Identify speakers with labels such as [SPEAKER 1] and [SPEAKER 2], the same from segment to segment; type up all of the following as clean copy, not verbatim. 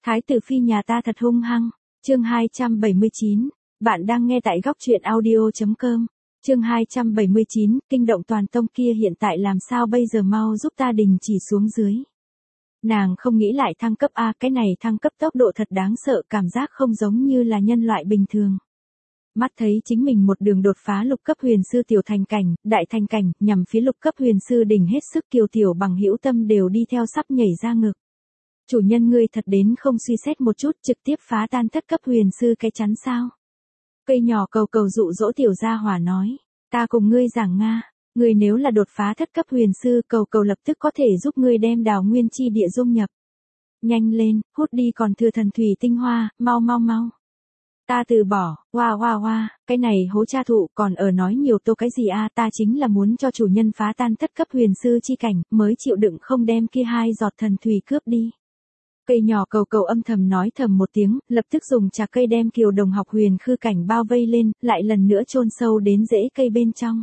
[SPEAKER 1] Thái tử phi nhà ta thật hung hăng. Chương 279. Bạn đang nghe tại góc truyện audio.com. Chương 279. Kinh động toàn tông kia hiện tại làm sao bây giờ, mau giúp ta đình chỉ xuống dưới. Nàng không nghĩ lại thăng cấp a, cái này thăng cấp tốc độ thật đáng sợ, cảm giác không giống như là nhân loại bình thường. Mắt thấy chính mình một đường đột phá lục cấp huyền sư tiểu thành cảnh, đại thành cảnh, nhằm phía lục cấp huyền sư đỉnh hết sức, Kiều Tiểu Bằng hữu tâm đều đi theo sắp nhảy ra ngực. Chủ nhân ngươi thật đến không suy xét một chút, trực tiếp phá tan thất cấp huyền sư cái chắn sao? Cây nhỏ cầu cầu dụ dỗ tiểu gia hỏa nói, ta cùng ngươi giảng Nga, ngươi nếu là đột phá thất cấp huyền sư, cầu cầu lập tức có thể giúp ngươi đem đào nguyên chi địa dung nhập. Nhanh lên, hút đi còn thừa thần thủy tinh hoa, mau mau mau. Ta từ bỏ, hoa, cái này hố cha thụ còn ở nói nhiều tô cái gì a, ta chính là muốn cho chủ nhân phá tan thất cấp huyền sư chi cảnh, mới chịu đựng không đem kia 2 giọt thần thủy cướp đi. Cây nhỏ cầu cầu âm thầm nói thầm một tiếng, lập tức dùng chạc cây đem Kiều Đồng học huyền khư cảnh bao vây lên, lại lần nữa chôn sâu đến rễ cây bên trong.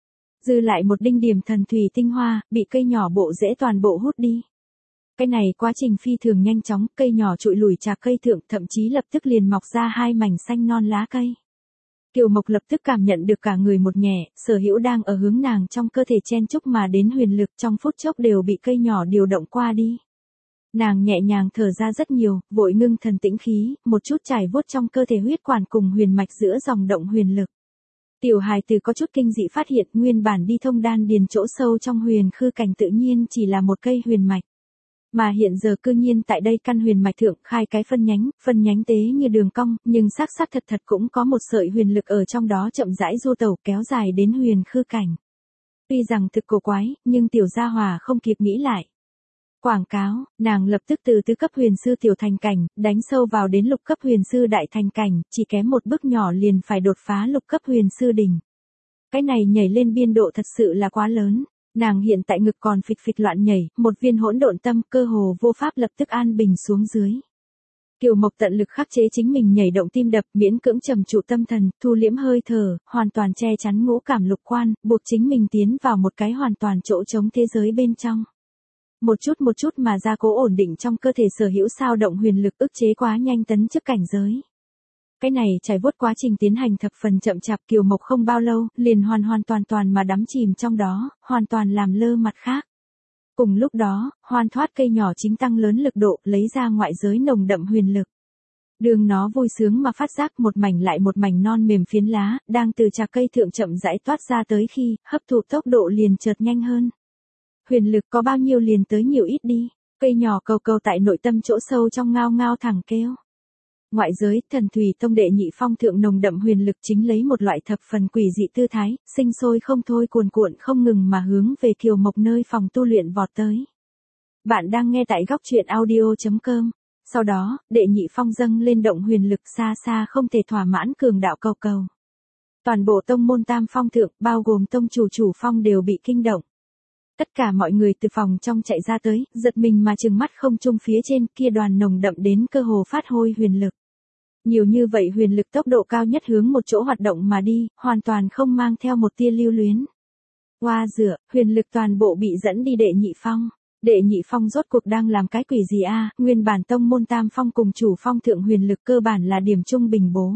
[SPEAKER 1] Dư lại một đinh điểm thần thủy tinh hoa, bị cây nhỏ bộ rễ toàn bộ hút đi. Cái này quá trình phi thường nhanh chóng, cây nhỏ trụi lùi chạc cây thượng, thậm chí lập tức liền mọc ra 2 mảnh xanh non lá cây. Kiều Mộc lập tức cảm nhận được cả người một nhẹ, sở hữu đang ở hướng nàng trong cơ thể chen chúc mà đến huyền lực trong phút chốc đều bị cây nhỏ điều động qua đi. Nàng nhẹ nhàng thở ra rất nhiều, vội ngưng thần tĩnh khí, một chút trải vuốt trong cơ thể huyết quản cùng huyền mạch giữa dòng động huyền lực. Tiểu hài tử có chút kinh dị phát hiện nguyên bản đi thông đan điền chỗ sâu trong huyền khư cảnh tự nhiên chỉ là một cây huyền mạch. Mà hiện giờ cư nhiên tại đây căn huyền mạch thượng khai cái phân nhánh tế như đường cong, nhưng xác thật cũng có một sợi huyền lực ở trong đó chậm rãi du tẩu kéo dài đến huyền khư cảnh. Tuy rằng thực cổ quái, nhưng tiểu gia hòa không kịp nghĩ lại. Quảng cáo, nàng lập tức từ tứ cấp huyền sư tiểu thành cảnh, đánh sâu vào đến lục cấp huyền sư đại thành cảnh, chỉ kém một bước nhỏ liền phải đột phá lục cấp huyền sư đỉnh. Cái này nhảy lên biên độ thật sự là quá lớn. Nàng hiện tại ngực còn phịch loạn nhảy, một viên hỗn độn tâm cơ hồ vô pháp lập tức an bình xuống dưới. Kiều Mộc tận lực khắc chế chính mình nhảy động tim đập, miễn cưỡng trầm trụ tâm thần, thu liễm hơi thở, hoàn toàn che chắn ngũ cảm lục quan, buộc chính mình tiến vào một cái hoàn toàn chỗ trống thế giới bên trong. Một chút mà gia cố ổn định trong cơ thể sở hữu sao động huyền lực, ức chế quá nhanh tấn chức cảnh giới. Cái này trải vuốt quá trình tiến hành thập phần chậm chạp, Kiều Mộc không bao lâu, liền hoàn toàn mà đắm chìm trong đó, hoàn toàn làm lơ mặt khác. Cùng lúc đó, hoan thoát cây nhỏ chính tăng lớn lực độ, lấy ra ngoại giới nồng đậm huyền lực. Đường nó vui sướng mà phát giác một mảnh lại một mảnh non mềm phiến lá, đang từ trà cây thượng chậm rãi toát ra tới khi, hấp thụ tốc độ liền chợt nhanh hơn. Huyền lực có bao nhiêu liền tới nhiều ít đi, cây nhỏ cầu cầu tại nội tâm chỗ sâu trong ngao ngao thẳng kêu. Ngoại giới, thần thủy tông đệ nhị phong thượng nồng đậm huyền lực chính lấy một loại thập phần quỷ dị tư thái, sinh sôi không thôi cuồn cuộn không ngừng mà hướng về Kiều Mộc nơi phòng tu luyện vọt tới. Bạn đang nghe tại góc truyện audio.com. Sau đó, đệ nhị phong dâng lên động huyền lực xa xa không thể thỏa mãn cường đạo cầu cầu. Toàn bộ tông môn tam phong thượng, bao gồm tông chủ phong đều bị kinh động. Tất cả mọi người từ phòng trong chạy ra tới, giật mình mà trừng mắt không trung phía trên kia đoàn nồng đậm đến cơ hồ phát hôi huyền lực. Nhiều như vậy huyền lực tốc độ cao nhất hướng một chỗ hoạt động mà đi, hoàn toàn không mang theo một tia lưu luyến. Hoa rửa, huyền lực toàn bộ bị dẫn đi đệ nhị phong. Đệ nhị phong rốt cuộc đang làm cái quỷ gì a? Nguyên bản tông môn tam phong cùng chủ phong thượng huyền lực cơ bản là điểm trung bình bố.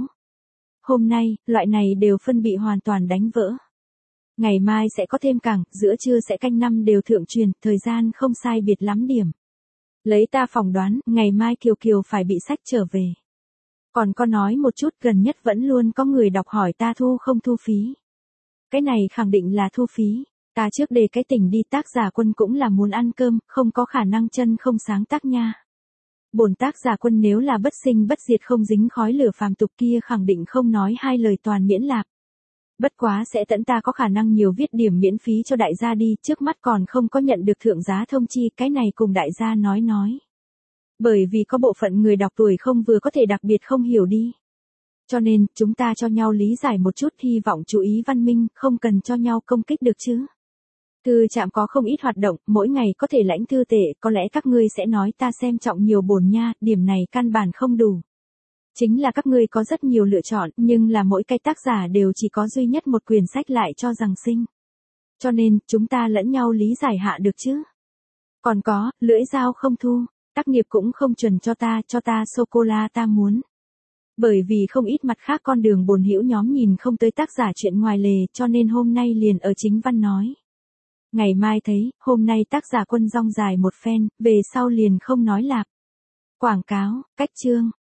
[SPEAKER 1] Hôm nay, loại này đều phân bị hoàn toàn đánh vỡ. Ngày mai sẽ có thêm càng, giữa trưa sẽ canh năm đều thượng truyền, thời gian không sai biệt lắm điểm. Lấy ta phỏng đoán, ngày mai Kiều phải bị sách trở về. Còn có nói một chút, gần nhất vẫn luôn có người đọc hỏi ta thu không thu phí. Cái này khẳng định là thu phí. Ta trước đề cái tỉnh đi, tác giả Quân cũng là muốn ăn cơm, không có khả năng chân không sáng tác nha. Bổn tác giả Quân nếu là bất sinh bất diệt không dính khói lửa phàm tục kia khẳng định không nói 2 lời toàn miễn lạc. Bất quá sẽ tận ta có khả năng nhiều viết điểm miễn phí cho đại gia đi, trước mắt còn không có nhận được thượng giá thông chi, cái này cùng đại gia nói. Bởi vì có bộ phận người đọc tuổi không vừa có thể đặc biệt không hiểu đi. Cho nên, chúng ta cho nhau lý giải một chút, hy vọng chú ý văn minh, không cần cho nhau công kích được chứ. Thư trạm có không ít hoạt động, mỗi ngày có thể lãnh thư tệ, có lẽ các ngươi sẽ nói ta xem trọng nhiều bổn nha, điểm này căn bản không đủ. Chính là các ngươi có rất nhiều lựa chọn, nhưng là mỗi cái tác giả đều chỉ có duy nhất một quyển sách lại cho rằng sinh. Cho nên, chúng ta lẫn nhau lý giải hạ được chứ. Còn có, lưỡi dao không thu. Tác nghiệp cũng không chuẩn cho ta sô-cô-la ta muốn. Bởi vì không ít mặt khác con đường bồn hữu nhóm nhìn không tới tác giả chuyện ngoài lề cho nên hôm nay liền ở chính văn nói. Ngày mai thấy, hôm nay tác giả Quân rong dài một phen, về sau liền không nói lạp. Quảng cáo, cách chương.